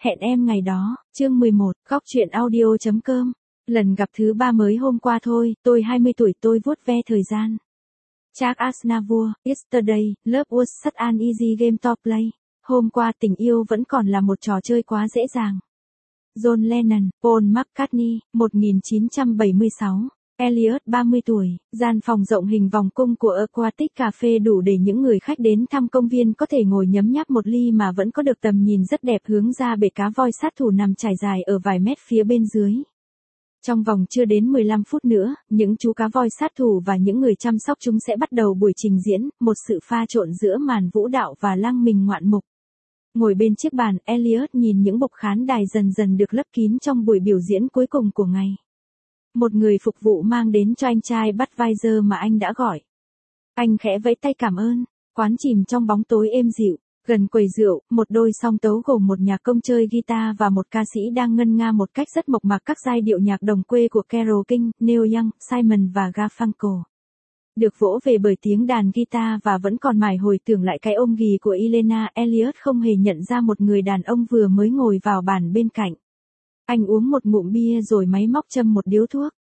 Hẹn em ngày đó, chương 11, góc truyện audio.com. Lần gặp thứ 3 mới hôm qua thôi, tôi 20 tuổi tôi vuốt ve thời gian. Charles Aznavour, Yesterday, Love was such an easy game to play. Hôm qua tình yêu vẫn còn là một trò chơi quá dễ dàng. John Lennon, Paul McCartney, 1976. Elliot 30 tuổi, gian phòng rộng hình vòng cung của Aquatic Cafe đủ để những người khách đến thăm công viên có thể ngồi nhấm nháp một ly mà vẫn có được tầm nhìn rất đẹp hướng ra bể cá voi sát thủ nằm trải dài ở vài mét phía bên dưới. Trong vòng chưa đến 15 phút nữa, những chú cá voi sát thủ và những người chăm sóc chúng sẽ bắt đầu buổi trình diễn, một sự pha trộn giữa màn vũ đạo và lăng mình ngoạn mục. Ngồi bên chiếc bàn, Elliot nhìn những bục khán đài dần dần được lấp kín trong buổi biểu diễn cuối cùng của ngày. Một người phục vụ mang đến cho anh chai Budweiser mà anh đã gọi. Anh khẽ vẫy tay cảm ơn, quán chìm trong bóng tối êm dịu. Gần quầy rượu, một đôi song tấu gồm một nhạc công chơi guitar và một ca sĩ đang ngân nga một cách rất mộc mạc các giai điệu nhạc đồng quê của Carole King, Neil Young, Simon và Garfunkel. Được vỗ về bởi tiếng đàn guitar và vẫn còn mải hồi tưởng lại cái ôm ghì của Elena, Elliot không hề nhận ra một người đàn ông vừa mới ngồi vào bàn bên cạnh. Anh uống một ngụm bia rồi máy móc châm một điếu thuốc.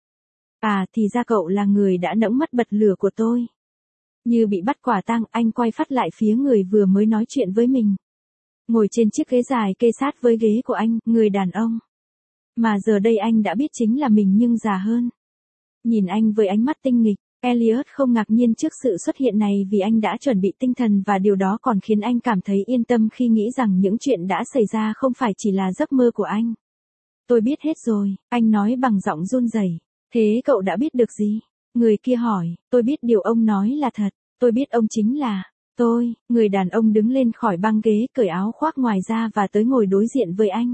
À thì ra cậu là người đã nẫng mất bật lửa của tôi. Như bị bắt quả tang, anh quay phát lại phía người vừa mới nói chuyện với mình. Ngồi trên chiếc ghế dài kê sát với ghế của anh, người đàn ông. Mà giờ đây anh đã biết chính là mình nhưng già hơn. Nhìn anh với ánh mắt tinh nghịch, Elliot không ngạc nhiên trước sự xuất hiện này vì anh đã chuẩn bị tinh thần và điều đó còn khiến anh cảm thấy yên tâm khi nghĩ rằng những chuyện đã xảy ra không phải chỉ là giấc mơ của anh. Tôi biết hết rồi, anh nói bằng giọng run rẩy. Thế cậu đã biết được gì? Người kia hỏi, tôi biết điều ông nói là thật, tôi biết ông chính là tôi. Người đàn ông đứng lên khỏi băng ghế cởi áo khoác ngoài ra và tới ngồi đối diện với anh.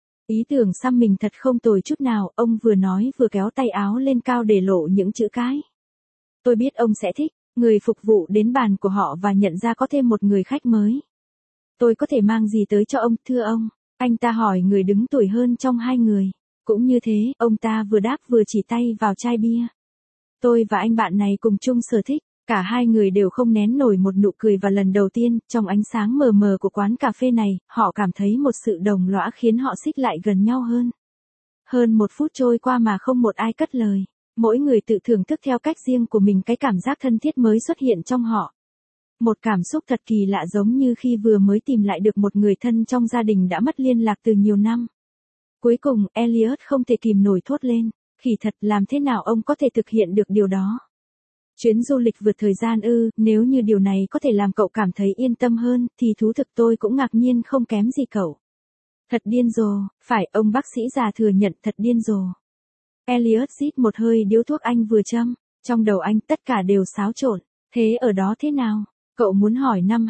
Ý tưởng xăm mình thật không tồi chút nào, ông vừa nói vừa kéo tay áo lên cao để lộ những chữ cái. Tôi biết ông sẽ thích. Người phục vụ đến bàn của họ và nhận ra có thêm một người khách mới. Tôi có thể mang gì tới cho ông, thưa ông? Anh ta hỏi người đứng tuổi hơn trong hai người. Cũng như thế, ông ta vừa đáp vừa chỉ tay vào chai bia. Tôi và anh bạn này cùng chung sở thích, cả hai người đều không nén nổi một nụ cười và lần đầu tiên, trong ánh sáng mờ mờ của quán cà phê này, họ cảm thấy một sự đồng lõa khiến họ xích lại gần nhau hơn. Hơn 1 phút trôi qua mà không một ai cất lời, mỗi người tự thưởng thức theo cách riêng của mình cái cảm giác thân thiết mới xuất hiện trong họ. Một cảm xúc thật kỳ lạ giống như khi vừa mới tìm lại được một người thân trong gia đình đã mất liên lạc từ nhiều năm. Cuối cùng, Elliot không thể kìm nổi thốt lên. Khỉ thật, làm thế nào ông có thể thực hiện được điều đó? Chuyến du lịch vượt thời gian ư? Nếu như điều này có thể làm cậu cảm thấy yên tâm hơn, thì thú thực tôi cũng ngạc nhiên không kém gì cậu. Thật điên rồ, phải, ông bác sĩ già thừa nhận thật điên rồ. Elliot rít một hơi điếu thuốc anh vừa châm, trong đầu anh tất cả đều xáo trộn. Thế ở đó thế nào? Cậu muốn hỏi năm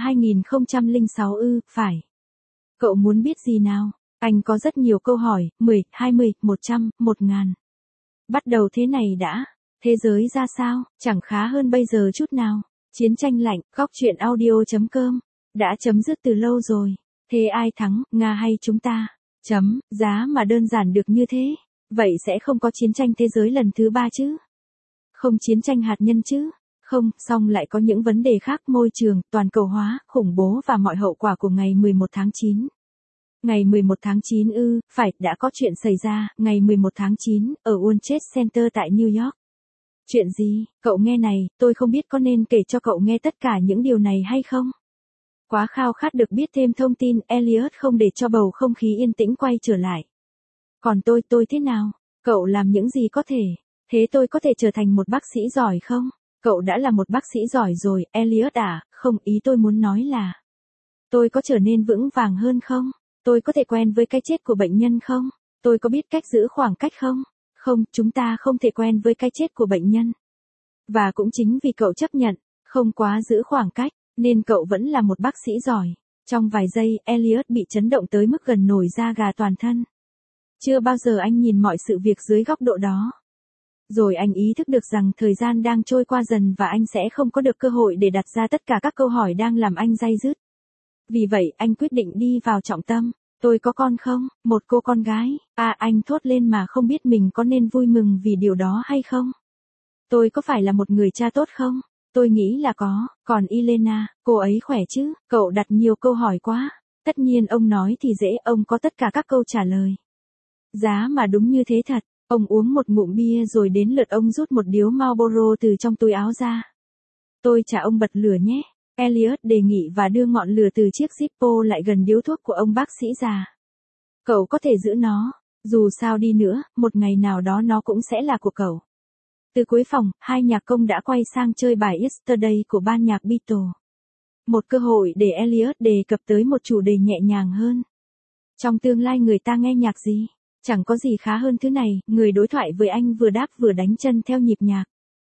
2006 ư? Phải. Cậu muốn biết gì nào? Anh có rất nhiều câu hỏi, 10, 20, 100, 1000. Bắt đầu thế này đã. Thế giới ra sao? Chẳng khá hơn bây giờ chút nào. Chiến tranh lạnh, góc truyện audio.com. Đã chấm dứt từ lâu rồi. Thế ai thắng, Nga hay chúng ta? Giá mà đơn giản được như thế. Vậy sẽ không có chiến tranh thế giới lần thứ 3 chứ? Không chiến tranh hạt nhân chứ? Không, song lại có những vấn đề khác, môi trường, toàn cầu hóa, khủng bố và mọi hậu quả của ngày 11 tháng 9. Ngày 11 tháng 9 ư, phải, đã có chuyện xảy ra, ngày 11 tháng 9, ở World Trade Center tại New York. Chuyện gì? Cậu nghe này, tôi không biết có nên kể cho cậu nghe tất cả những điều này hay không? Quá khao khát được biết thêm thông tin, Elliot không để cho bầu không khí yên tĩnh quay trở lại. Còn tôi thế nào? Cậu làm những gì có thể? Thế tôi có thể trở thành một bác sĩ giỏi không? Cậu đã là một bác sĩ giỏi rồi, Elliot à, không, ý tôi muốn nói là. Tôi có trở nên vững vàng hơn không? Tôi có thể quen với cái chết của bệnh nhân không? Tôi có biết cách giữ khoảng cách không? Không, chúng ta không thể quen với cái chết của bệnh nhân. Và cũng chính vì cậu chấp nhận, không quá giữ khoảng cách, nên cậu vẫn là một bác sĩ giỏi. Trong vài giây, Elliot bị chấn động tới mức gần nổi da gà toàn thân. Chưa bao giờ anh nhìn mọi sự việc dưới góc độ đó. Rồi anh ý thức được rằng thời gian đang trôi qua dần và anh sẽ không có được cơ hội để đặt ra tất cả các câu hỏi đang làm anh day dứt. Vì vậy, anh quyết định đi vào trọng tâm. Tôi có con không? Một cô con gái. À, anh thốt lên mà không biết mình có nên vui mừng vì điều đó hay không. Tôi có phải là một người cha tốt không? Tôi nghĩ là có. Còn Elena, cô ấy khỏe chứ? Cậu đặt nhiều câu hỏi quá. Tất nhiên ông nói thì dễ, ông có tất cả các câu trả lời. Giá mà đúng như thế thật. Ông uống một ngụm bia rồi đến lượt ông rút một điếu Marlboro từ trong túi áo ra. Tôi trả ông bật lửa nhé. Elliot đề nghị và đưa ngọn lửa từ chiếc Zippo lại gần điếu thuốc của ông bác sĩ già. Cậu có thể giữ nó. Dù sao đi nữa, một ngày nào đó nó cũng sẽ là của cậu. Từ cuối phòng, hai nhạc công đã quay sang chơi bài Yesterday của ban nhạc Beatles. Một cơ hội để Elliot đề cập tới một chủ đề nhẹ nhàng hơn. Trong tương lai người ta nghe nhạc gì? Chẳng có gì khá hơn thứ này, người đối thoại với anh vừa đáp vừa đánh chân theo nhịp nhạc.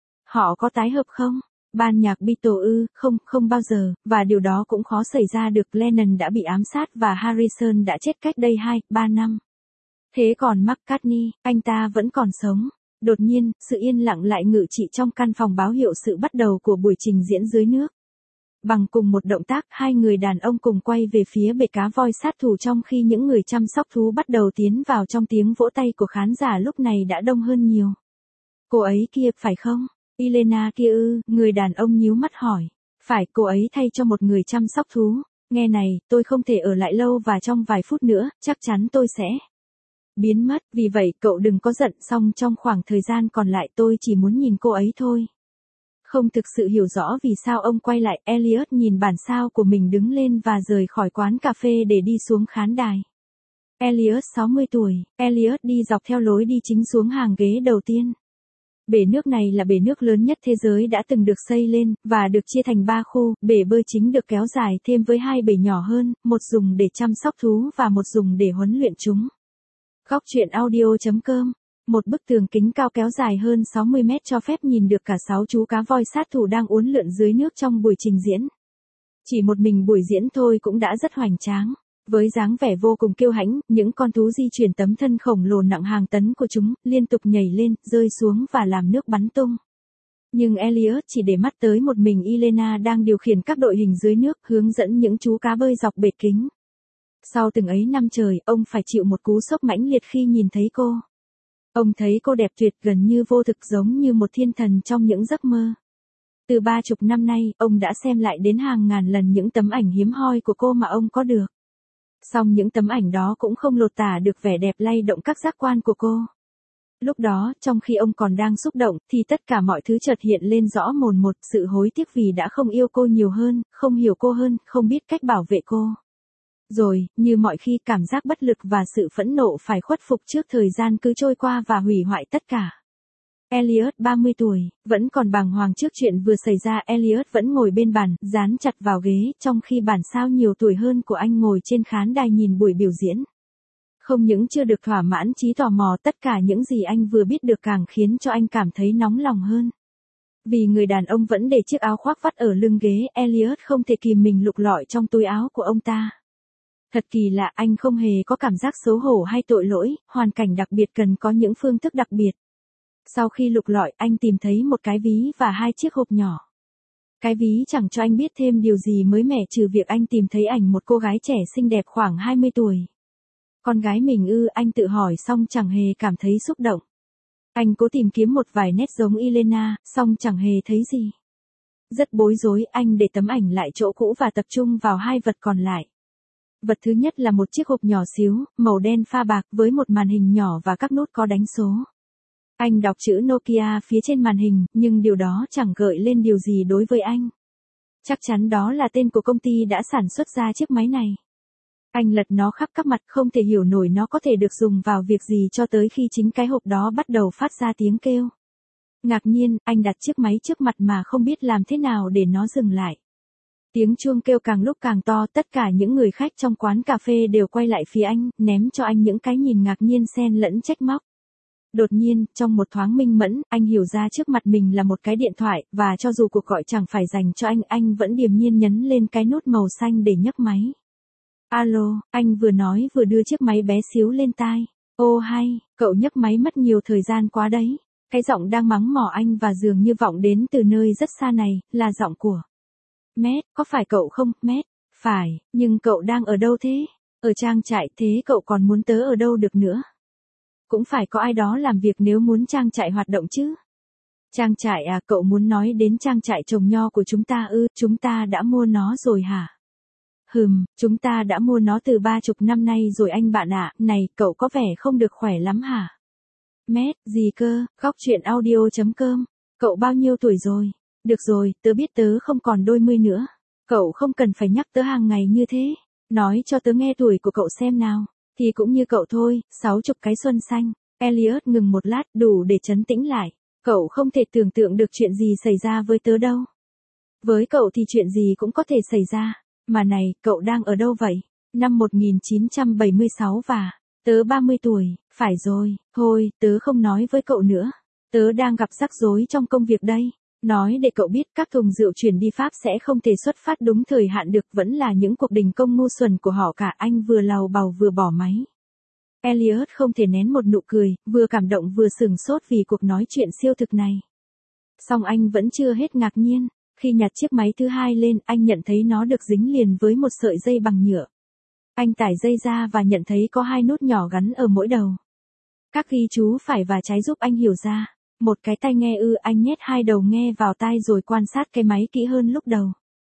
Họ có tái hợp không? Ban nhạc Beatles không bao giờ, và điều đó cũng khó xảy ra được. Lennon đã bị ám sát và Harrison đã chết cách đây 2-3 năm. Thế còn McCartney, anh ta vẫn còn sống. Đột nhiên, sự yên lặng lại ngự trị trong căn phòng báo hiệu sự bắt đầu của buổi trình diễn dưới nước. Bằng cùng một động tác, hai người đàn ông cùng quay về phía bể cá voi sát thủ trong khi những người chăm sóc thú bắt đầu tiến vào trong tiếng vỗ tay của khán giả lúc này đã đông hơn nhiều. Cô ấy kia, phải không? Elena kia ư, người đàn ông nhíu mắt hỏi. Phải, cô ấy thay cho một người chăm sóc thú. Nghe này, tôi không thể ở lại lâu và trong vài phút nữa, chắc chắn tôi sẽ biến mất, vì vậy cậu đừng có giận. Xong trong khoảng thời gian còn lại tôi chỉ muốn nhìn cô ấy thôi. Không thực sự hiểu rõ vì sao ông quay lại, Elliot nhìn bản sao của mình đứng lên và rời khỏi quán cà phê để đi xuống khán đài. Elliot 60 tuổi, Elliot đi dọc theo lối đi chính xuống hàng ghế đầu tiên. Bể nước này là bể nước lớn nhất thế giới đã từng được xây lên, và được chia thành 3 khu. Bể bơi chính được kéo dài thêm với 2 bể nhỏ hơn, một dùng để chăm sóc thú và một dùng để huấn luyện chúng. Góc truyện audio.com. Một bức tường kính cao kéo dài hơn 60 mét cho phép nhìn được cả 6 chú cá voi sát thủ đang uốn lượn dưới nước trong buổi trình diễn. Chỉ một mình buổi diễn thôi cũng đã rất hoành tráng. Với dáng vẻ vô cùng kiêu hãnh, những con thú di chuyển tấm thân khổng lồ nặng hàng tấn của chúng, liên tục nhảy lên, rơi xuống và làm nước bắn tung. Nhưng Elliot chỉ để mắt tới một mình Elena đang điều khiển các đội hình dưới nước, hướng dẫn những chú cá bơi dọc bể kính. Sau từng ấy năm trời, ông phải chịu một cú sốc mãnh liệt khi nhìn thấy cô. Ông thấy cô đẹp tuyệt, gần như vô thực, giống như một thiên thần trong những giấc mơ. Từ 30 năm nay, ông đã xem lại đến hàng ngàn lần những tấm ảnh hiếm hoi của cô mà ông có được. Song những tấm ảnh đó cũng không lột tả được vẻ đẹp lay động các giác quan của cô. Lúc đó, trong khi ông còn đang xúc động, thì tất cả mọi thứ chợt hiện lên rõ mồn một, sự hối tiếc vì đã không yêu cô nhiều hơn, không hiểu cô hơn, không biết cách bảo vệ cô. Rồi, như mọi khi, cảm giác bất lực và sự phẫn nộ phải khuất phục trước thời gian cứ trôi qua và hủy hoại tất cả. Elliot 30 tuổi, vẫn còn bàng hoàng trước chuyện vừa xảy ra. Elliot vẫn ngồi bên bàn, dán chặt vào ghế, trong khi bản sao nhiều tuổi hơn của anh ngồi trên khán đài nhìn buổi biểu diễn. Không những chưa được thỏa mãn trí tò mò, tất cả những gì anh vừa biết được càng khiến cho anh cảm thấy nóng lòng hơn. Vì người đàn ông vẫn để chiếc áo khoác vắt ở lưng ghế, Elliot không thể kìm mình lục lọi trong túi áo của ông ta. Thật kỳ lạ, anh không hề có cảm giác xấu hổ hay tội lỗi, hoàn cảnh đặc biệt cần có những phương thức đặc biệt. Sau khi lục lọi, anh tìm thấy một cái ví và 2 chiếc hộp nhỏ. Cái ví chẳng cho anh biết thêm điều gì mới mẻ trừ việc anh tìm thấy ảnh một cô gái trẻ xinh đẹp khoảng 20 tuổi. Con gái mình ư, anh tự hỏi xong chẳng hề cảm thấy xúc động. Anh cố tìm kiếm một vài nét giống Elena, xong chẳng hề thấy gì. Rất bối rối, anh để tấm ảnh lại chỗ cũ và tập trung vào 2 vật còn lại. Vật thứ nhất là một chiếc hộp nhỏ xíu, màu đen pha bạc với một màn hình nhỏ và các nút có đánh số. Anh đọc chữ Nokia phía trên màn hình, nhưng điều đó chẳng gợi lên điều gì đối với anh. Chắc chắn đó là tên của công ty đã sản xuất ra chiếc máy này. Anh lật nó khắp các mặt, không thể hiểu nổi nó có thể được dùng vào việc gì cho tới khi chính cái hộp đó bắt đầu phát ra tiếng kêu. Ngạc nhiên, anh đặt chiếc máy trước mặt mà không biết làm thế nào để nó dừng lại. Tiếng chuông kêu càng lúc càng to, tất cả những người khách trong quán cà phê đều quay lại phía anh, ném cho anh những cái nhìn ngạc nhiên xen lẫn trách móc. Đột nhiên, trong một thoáng minh mẫn, anh hiểu ra trước mặt mình là một cái điện thoại, và cho dù cuộc gọi chẳng phải dành cho anh vẫn điềm nhiên nhấn lên cái nút màu xanh để nhấc máy. Alo, anh vừa nói vừa đưa chiếc máy bé xíu lên tai. Ô hay, cậu nhấc máy mất nhiều thời gian quá đấy. Cái giọng đang mắng mỏ anh và dường như vọng đến từ nơi rất xa này, là giọng của Matt, có phải cậu không, Matt? Phải, nhưng cậu đang ở đâu thế? Ở trang trại, thế cậu còn muốn tớ ở đâu được nữa? Cũng phải có ai đó làm việc nếu muốn trang trại hoạt động chứ. Trang trại à, cậu muốn nói đến trang trại trồng nho của chúng ta ư, chúng ta đã mua nó rồi hả? Chúng ta đã mua nó từ 30 năm nay rồi anh bạn ạ, này, cậu có vẻ không được khỏe lắm hả? Matt, gì cơ, góc chuyện audio.com, cậu bao nhiêu tuổi rồi? Được rồi, tớ biết tớ không còn đôi mươi nữa. Cậu không cần phải nhắc tớ hàng ngày như thế. Nói cho tớ nghe tuổi của cậu xem nào. Thì cũng như cậu thôi, 60 cái xuân xanh. Elliot ngừng một lát đủ để trấn tĩnh lại. Cậu không thể tưởng tượng được chuyện gì xảy ra với tớ đâu. Với cậu thì chuyện gì cũng có thể xảy ra. Mà này, cậu đang ở đâu vậy? Năm 1976 và tớ 30 tuổi, phải rồi, thôi, tớ không nói với cậu nữa. Tớ đang gặp rắc rối trong công việc đây. Nói để cậu biết các thùng rượu chuyển đi Pháp sẽ không thể xuất phát đúng thời hạn được, vẫn là những cuộc đình công ngu xuẩn của họ cả. Anh vừa lầu bầu vừa bỏ máy. Elliot không thể nén một nụ cười, vừa cảm động vừa sửng sốt vì cuộc nói chuyện siêu thực này. Song anh vẫn chưa hết ngạc nhiên. Khi nhặt chiếc máy thứ hai lên, anh nhận thấy nó được dính liền với một sợi dây bằng nhựa. Anh tải dây ra và nhận thấy có 2 nút nhỏ gắn ở mỗi đầu. Các ghi chú phải và trái giúp anh hiểu ra. Một cái tai nghe anh nhét 2 đầu nghe vào tai rồi quan sát cái máy kỹ hơn lúc đầu.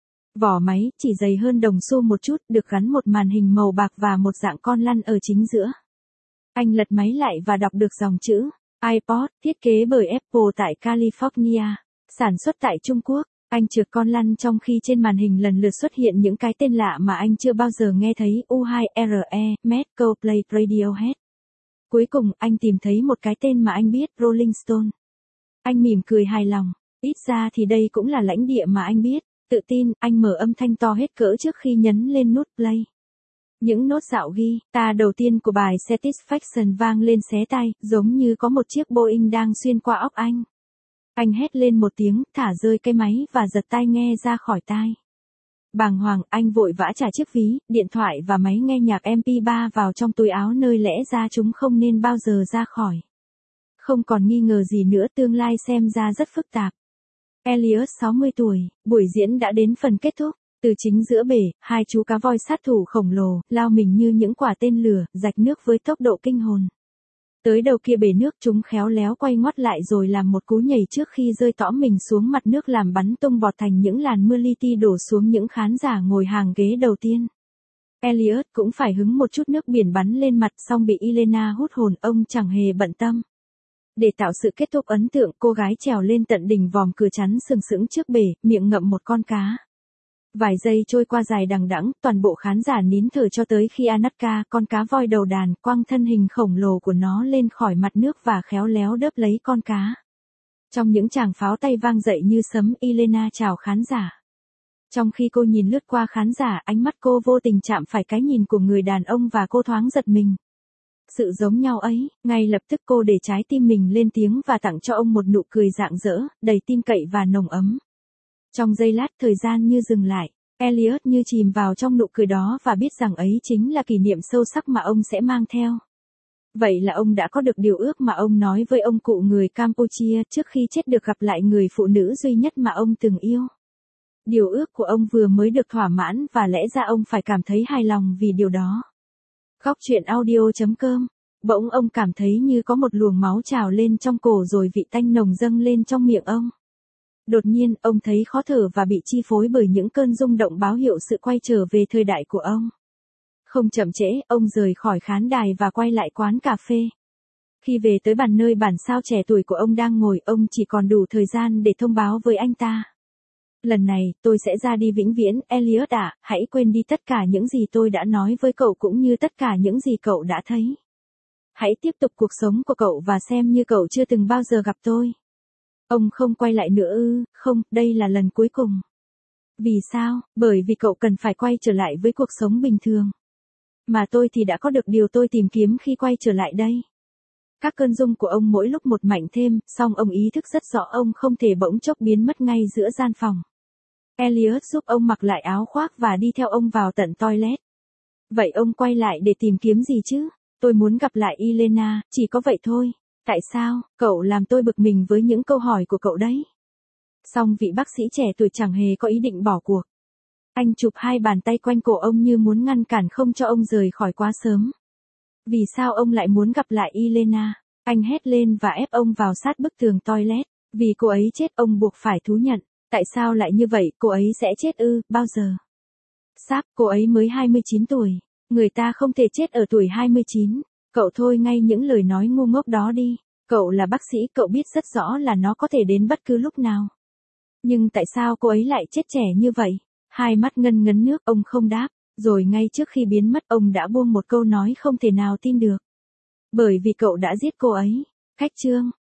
Vỏ máy, chỉ dày hơn đồng xu một chút, được gắn một màn hình màu bạc và một dạng con lăn ở chính giữa. Anh lật máy lại và đọc được dòng chữ iPod, thiết kế bởi Apple tại California, sản xuất tại Trung Quốc. Anh trượt con lăn trong khi trên màn hình lần lượt xuất hiện những cái tên lạ mà anh chưa bao giờ nghe thấy. U2RE, Met, Coldplay, Radiohead. Cuối cùng, anh tìm thấy một cái tên mà anh biết, Rolling Stone. Anh mỉm cười hài lòng. Ít ra thì đây cũng là lãnh địa mà anh biết. Tự tin, anh mở âm thanh to hết cỡ trước khi nhấn lên nút play. Những nốt dạo ghi, ta đầu tiên của bài Satisfaction vang lên xé tai, giống như có một chiếc Boeing đang xuyên qua óc anh. Anh hét lên một tiếng, thả rơi cái máy và giật tai nghe ra khỏi tai. Bàng hoàng, anh vội vã trả chiếc ví, điện thoại và máy nghe nhạc MP3 vào trong túi áo nơi lẽ ra chúng không nên bao giờ ra khỏi. Không còn nghi ngờ gì nữa, tương lai xem ra rất phức tạp. Elliot 60 tuổi, buổi diễn đã đến phần kết thúc. Từ chính giữa bể, 2 chú cá voi sát thủ khổng lồ, lao mình như những quả tên lửa, rạch nước với tốc độ kinh hồn. Tới đầu kia bể nước, chúng khéo léo quay ngoắt lại rồi làm một cú nhảy trước khi rơi tõm mình xuống mặt nước, làm bắn tung bọt thành những làn mưa li ti đổ xuống những khán giả ngồi hàng ghế đầu tiên. Elliot cũng phải hứng một chút nước biển bắn lên mặt, xong bị Elena hút hồn, ông chẳng hề bận tâm. Để tạo sự kết thúc ấn tượng, cô gái trèo lên tận đỉnh vòm cửa chắn sừng sững trước bể, miệng ngậm một con cá. Vài giây trôi qua dài đằng đẵng, toàn bộ khán giả nín thở cho tới khi Anatka, con cá voi đầu đàn, quăng thân hình khổng lồ của nó lên khỏi mặt nước và khéo léo đớp lấy con cá. Trong những tràng pháo tay vang dậy như sấm, Elena chào khán giả. Trong khi cô nhìn lướt qua khán giả, ánh mắt cô vô tình chạm phải cái nhìn của người đàn ông và cô thoáng giật mình. Sự giống nhau ấy, ngay lập tức cô để trái tim mình lên tiếng và tặng cho ông một nụ cười rạng rỡ, đầy tin cậy và nồng ấm. Trong giây lát, thời gian như dừng lại, Elliot như chìm vào trong nụ cười đó và biết rằng ấy chính là kỷ niệm sâu sắc mà ông sẽ mang theo. Vậy là ông đã có được điều ước mà ông nói với ông cụ người Campuchia trước khi chết, được gặp lại người phụ nữ duy nhất mà ông từng yêu. Điều ước của ông vừa mới được thỏa mãn và lẽ ra ông phải cảm thấy hài lòng vì điều đó. Góc chuyện audio.com. Bỗng ông cảm thấy như có một luồng máu trào lên trong cổ rồi vị tanh nồng dâng lên trong miệng ông. Đột nhiên, ông thấy khó thở và bị chi phối bởi những cơn rung động báo hiệu sự quay trở về thời đại của ông. Không chậm trễ, ông rời khỏi khán đài và quay lại quán cà phê. Khi về tới bàn nơi bản sao trẻ tuổi của ông đang ngồi, ông chỉ còn đủ thời gian để thông báo với anh ta. Lần này, tôi sẽ ra đi vĩnh viễn, Elliot ạ, hãy quên đi tất cả những gì tôi đã nói với cậu cũng như tất cả những gì cậu đã thấy. Hãy tiếp tục cuộc sống của cậu và xem như cậu chưa từng bao giờ gặp tôi. Ông không quay lại nữa ư? Không, đây là lần cuối cùng. Vì sao? Bởi vì cậu cần phải quay trở lại với cuộc sống bình thường. Mà tôi thì đã có được điều tôi tìm kiếm khi quay trở lại đây. Các cơn rung của ông mỗi lúc một mạnh thêm, song ông ý thức rất rõ ông không thể bỗng chốc biến mất ngay giữa gian phòng. Elliot giúp ông mặc lại áo khoác và đi theo ông vào tận toilet. Vậy ông quay lại để tìm kiếm gì chứ? Tôi muốn gặp lại Elena, chỉ có vậy thôi. Tại sao? Cậu làm tôi bực mình với những câu hỏi của cậu đấy. Song vị bác sĩ trẻ tuổi chẳng hề có ý định bỏ cuộc. Anh chụp 2 bàn tay quanh cổ ông như muốn ngăn cản không cho ông rời khỏi quá sớm. Vì sao ông lại muốn gặp lại Elena? Anh hét lên và ép ông vào sát bức tường toilet. Vì cô ấy chết, ông buộc phải thú nhận. Tại sao lại như vậy, cô ấy sẽ chết ư, bao giờ? Sáp, cô ấy mới 29 tuổi. Người ta không thể chết ở tuổi 29. Cậu thôi ngay những lời nói ngu ngốc đó đi. Cậu là bác sĩ, cậu biết rất rõ là nó có thể đến bất cứ lúc nào. Nhưng tại sao cô ấy lại chết trẻ như vậy? Hai mắt ngân ngấn nước, ông không đáp. Rồi ngay trước khi biến mất, ông đã buông một câu nói không thể nào tin được. Bởi vì cậu đã giết cô ấy. Khách trương.